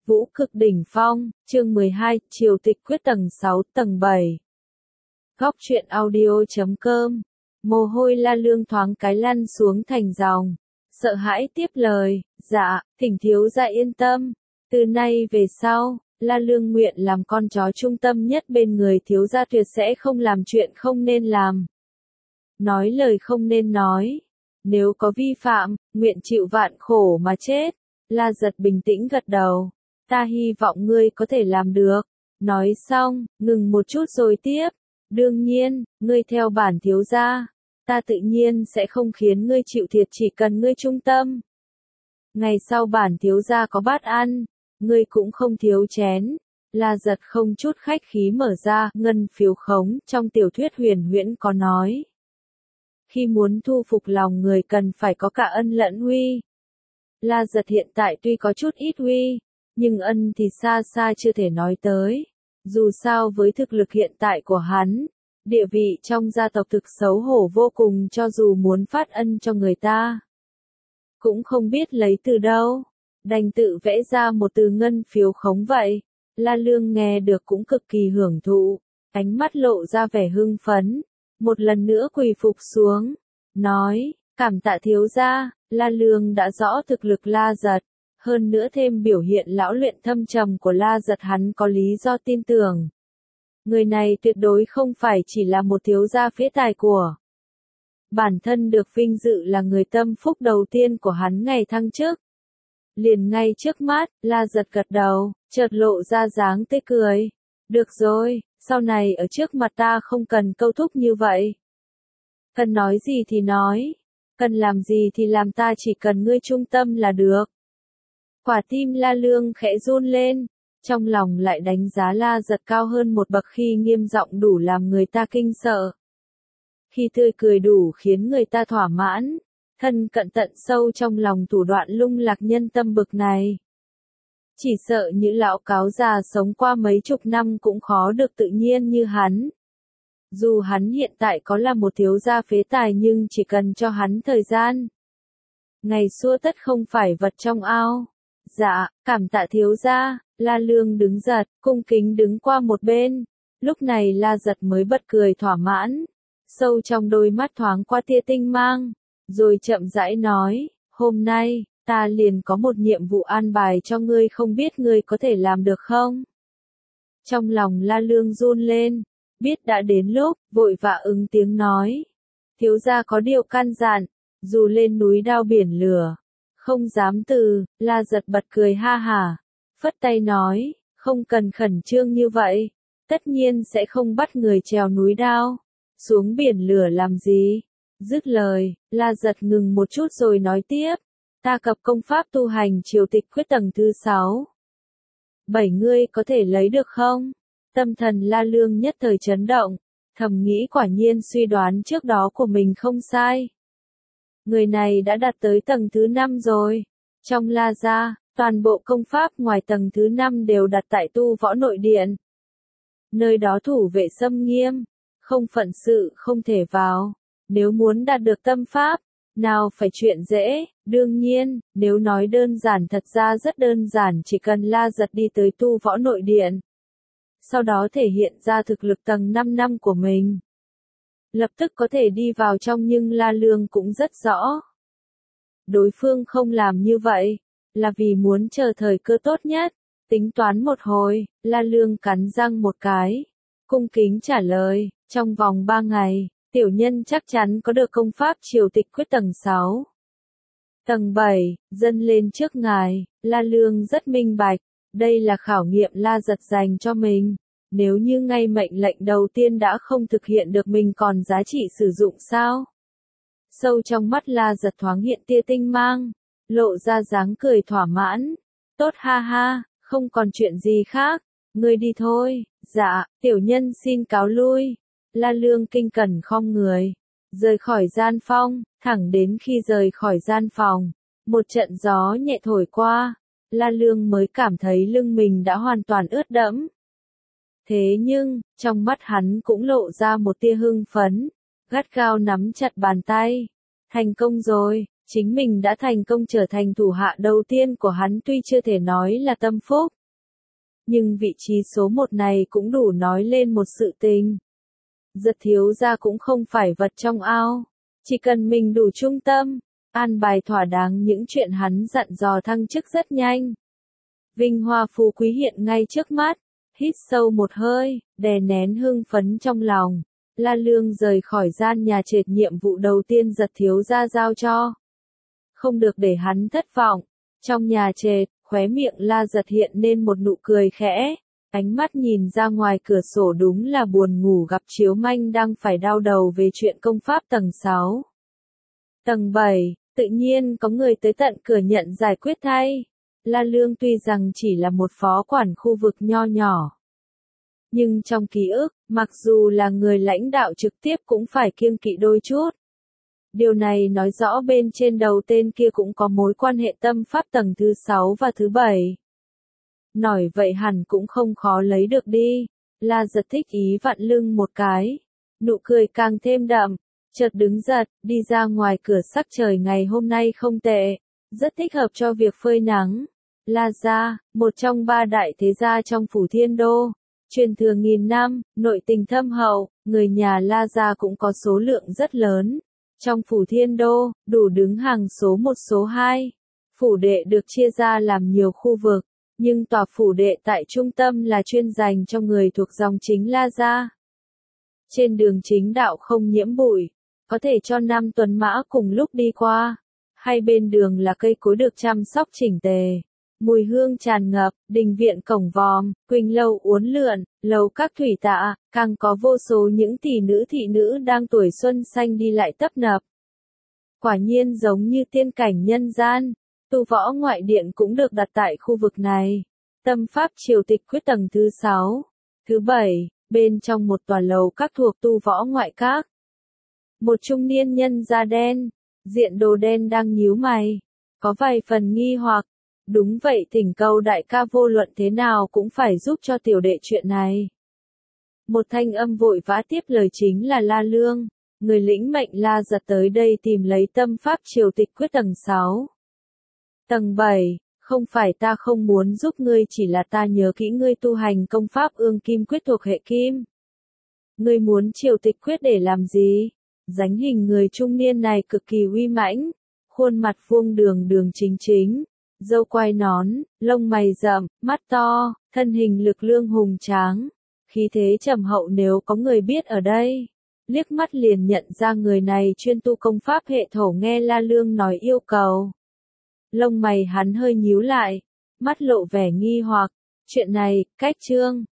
Vũ cực đỉnh phong, chương 12, triều tịch quyết tầng 6, tầng 7. Góc truyện audio.com. Mồ hôi La Lương thoáng cái lăn xuống thành dòng. Sợ hãi tiếp lời, dạ, thỉnh thiếu gia yên tâm. Từ nay về sau, La Lương nguyện làm con chó trung tâm nhất bên người thiếu gia, tuyệt sẽ không làm chuyện không nên làm. Nói lời không nên nói. Nếu có vi phạm, nguyện chịu vạn khổ mà chết. La Giật bình tĩnh gật đầu. Ta hy vọng ngươi có thể làm được. Nói xong, ngừng một chút rồi tiếp. Đương nhiên, ngươi theo bản thiếu gia. Ta tự nhiên sẽ không khiến ngươi chịu thiệt, chỉ cần ngươi trung tâm. Ngày sau bản thiếu gia có bát ăn, ngươi cũng không thiếu chén. La Giật không chút khách khí mở ra ngân phiếu khống, trong tiểu thuyết huyền huyễn có nói. Khi muốn thu phục lòng người cần phải có cả ân lẫn uy. La Giật hiện tại tuy có chút ít uy, nhưng ân thì xa xa chưa thể nói tới. Dù sao với thực lực hiện tại của hắn, địa vị trong gia tộc thực xấu hổ vô cùng, cho dù muốn phát ân cho người ta, cũng không biết lấy từ đâu, đành tự vẽ ra một từ ngân phiếu khống vậy. La Lương nghe được cũng cực kỳ hưởng thụ, ánh mắt lộ ra vẻ hưng phấn, một lần nữa quỳ phục xuống, nói, cảm tạ thiếu gia. La Lương đã rõ thực lực La Giật, hơn nữa thêm biểu hiện lão luyện thâm trầm của La Giật, hắn có lý do tin tưởng. Người này tuyệt đối không phải chỉ là một thiếu gia phế tài của. Bản thân được vinh dự là người tâm phúc đầu tiên của hắn ngày thăng chức. Liền ngay trước mắt, La Giật gật đầu, chợt lộ ra dáng tươi cười. Được rồi, sau này ở trước mặt ta không cần câu thúc như vậy. Cần nói gì thì nói, cần làm gì thì làm, ta chỉ cần ngươi trung tâm là được. Quả tim La Lương khẽ run lên, trong lòng lại đánh giá La Giật cao hơn một bậc khi nghiêm giọng đủ làm người ta kinh sợ. Khi tươi cười đủ khiến người ta thỏa mãn, thân cận tận sâu trong lòng, thủ đoạn lung lạc nhân tâm bực này. Chỉ sợ những lão cáo già sống qua mấy chục năm cũng khó được tự nhiên như hắn. Dù hắn hiện tại có là một thiếu gia phế tài, nhưng chỉ cần cho hắn thời gian, ngày xưa tất không phải vật trong ao. Dạ, cảm tạ thiếu gia. La Lương đứng giật, cung kính đứng qua một bên. Lúc này La Giật mới bật cười thỏa mãn, sâu trong đôi mắt thoáng qua tia tinh mang, rồi chậm rãi nói, hôm nay, ta liền có một nhiệm vụ an bài cho ngươi, không biết ngươi có thể làm được không? Trong lòng La Lương run lên, biết đã đến lúc, vội vã ứng tiếng nói. Thiếu gia có điều căn dặn, dù lên núi đao biển lửa, không dám từ. La Giật bật cười ha hả, phất tay nói, không cần khẩn trương như vậy, tất nhiên sẽ không bắt người trèo núi đao, xuống biển lửa làm gì. Dứt lời, La Giật ngừng một chút rồi nói tiếp, ta cập công pháp tu hành triều tịch quyết tầng thứ 6. 7 ngươi có thể lấy được không? Tâm thần La Lương nhất thời chấn động, thầm nghĩ quả nhiên suy đoán trước đó của mình không sai. Người này đã đạt tới tầng thứ 5 rồi. Trong La gia, toàn bộ công pháp ngoài tầng thứ 5 đều đặt tại tu võ nội điện. Nơi đó thủ vệ xâm nghiêm, không phận sự không thể vào. Nếu muốn đạt được tâm pháp, nào phải chuyện dễ. Đương nhiên, nếu nói đơn giản, thật ra rất đơn giản, chỉ cần La Giật đi tới tu võ nội điện, sau đó thể hiện ra thực lực tầng 5 năm của mình, lập tức có thể đi vào trong. Nhưng La Lương cũng rất rõ, đối phương không làm như vậy, là vì muốn chờ thời cơ tốt nhất. Tính toán một hồi, La Lương cắn răng một cái, cung kính trả lời, trong vòng 3 ngày, tiểu nhân chắc chắn có được công pháp triều tịch quyết tầng 6. Tầng 7, dâng lên trước ngài. La Lương rất minh bạch, đây là khảo nghiệm La Giật dành cho mình. Nếu như ngay mệnh lệnh đầu tiên đã không thực hiện được, mình còn giá trị sử dụng sao? Sâu trong mắt La Giật thoáng hiện tia tinh mang, lộ ra dáng cười thỏa mãn. Tốt ha ha, không còn chuyện gì khác, ngươi đi thôi. Dạ, tiểu nhân xin cáo lui. La Lương kinh cẩn khom người, rời khỏi gian phong. Thẳng đến khi rời khỏi gian phòng, một trận gió nhẹ thổi qua, La Lương mới cảm thấy lưng mình đã hoàn toàn ướt đẫm. Thế nhưng, trong mắt hắn cũng lộ ra một tia hưng phấn, gắt gao nắm chặt bàn tay. Thành công rồi, Chính mình đã thành công trở thành thủ hạ đầu tiên của hắn tuy chưa thể nói là tâm phúc. Nhưng vị trí số 1 này cũng đủ nói lên một sự tình. Giật thiếu gia cũng không phải vật trong ao. Chỉ cần mình đủ trung tâm, an bài thỏa đáng những chuyện hắn dặn dò thăng chức rất nhanh. Vinh hoa phú quý hiện ngay trước mắt. Hít sâu một hơi, đè nén hưng phấn trong lòng. La Lương rời khỏi gian nhà trệt, nhiệm vụ đầu tiên Giật thiếu gia giao cho. Không được để hắn thất vọng. Trong nhà trệt, khóe miệng La Giật hiện nên một nụ cười khẽ. Ánh mắt nhìn ra ngoài cửa sổ đúng là buồn ngủ gặp Chiếu Manh đang phải đau đầu về chuyện công pháp tầng 6. Tầng 7, tự nhiên có người tới tận cửa nhận giải quyết thay. La Lương tuy rằng chỉ là một phó quản khu vực nho nhỏ. Nhưng trong ký ức, mặc dù là người lãnh đạo trực tiếp cũng phải kiêng kỵ đôi chút. Điều này nói rõ bên trên đầu tên kia cũng có mối quan hệ tâm pháp tầng thứ 6 và thứ 7. Nói vậy hẳn cũng không khó lấy được đi. La Giật thích ý vặn lưng một cái. Nụ cười càng thêm đậm. Chợt đứng giật, đi ra ngoài cửa, sắc trời ngày hôm nay không tệ. Rất thích hợp cho việc phơi nắng. La gia, một trong 3 đại thế gia trong phủ Thiên Đô. Truyền thừa nghìn năm, nội tình thâm hậu, người nhà La gia cũng có số lượng rất lớn. Trong phủ Thiên Đô, đủ đứng hàng số 1 số 2. Phủ đệ được chia ra làm nhiều khu vực. Nhưng tòa phủ đệ tại trung tâm là chuyên dành cho người thuộc dòng chính La gia. Trên đường chính đạo không nhiễm bụi, có thể cho 5 tuần mã cùng lúc đi qua. Hai bên đường là cây cối được chăm sóc chỉnh tề. Mùi hương tràn ngập, đình viện cổng vòm, quỳnh lâu uốn lượn, lầu các thủy tạ, càng có vô số những tỷ nữ thị nữ đang tuổi xuân xanh đi lại tấp nập. Quả nhiên giống như tiên cảnh nhân gian. Tu võ ngoại điện cũng được đặt tại khu vực này. Tâm pháp triều tịch quyết tầng thứ 6, thứ 7, bên trong một tòa lầu các thuộc tu võ ngoại các. Một trung niên nhân da đen, diện đồ đen đang nhíu mày, có vài phần nghi hoặc. Đúng vậy, thỉnh cầu đại ca vô luận thế nào cũng phải giúp cho tiểu đệ chuyện này. Một thanh âm vội vã tiếp lời, chính là La Lương, người lĩnh mệnh La Giật tới đây tìm lấy tâm pháp triều tịch quyết tầng 6. Tầng 7, không phải ta không muốn giúp ngươi, chỉ là ta nhớ kỹ ngươi tu hành công pháp ương kim quyết thuộc hệ kim. Ngươi muốn triều tịch quyết để làm gì? Dáng hình người trung niên này cực kỳ uy mãnh, khuôn mặt vuông đường đường chính chính, râu quai nón, lông mày rậm, mắt to, thân hình lực lương hùng tráng, khí thế trầm hậu, nếu có người biết ở đây, liếc mắt liền nhận ra người này chuyên tu công pháp hệ thổ. Nghe La Lương nói yêu cầu, lông mày hắn hơi nhíu lại, mắt lộ vẻ nghi hoặc. Chuyện này, cách trương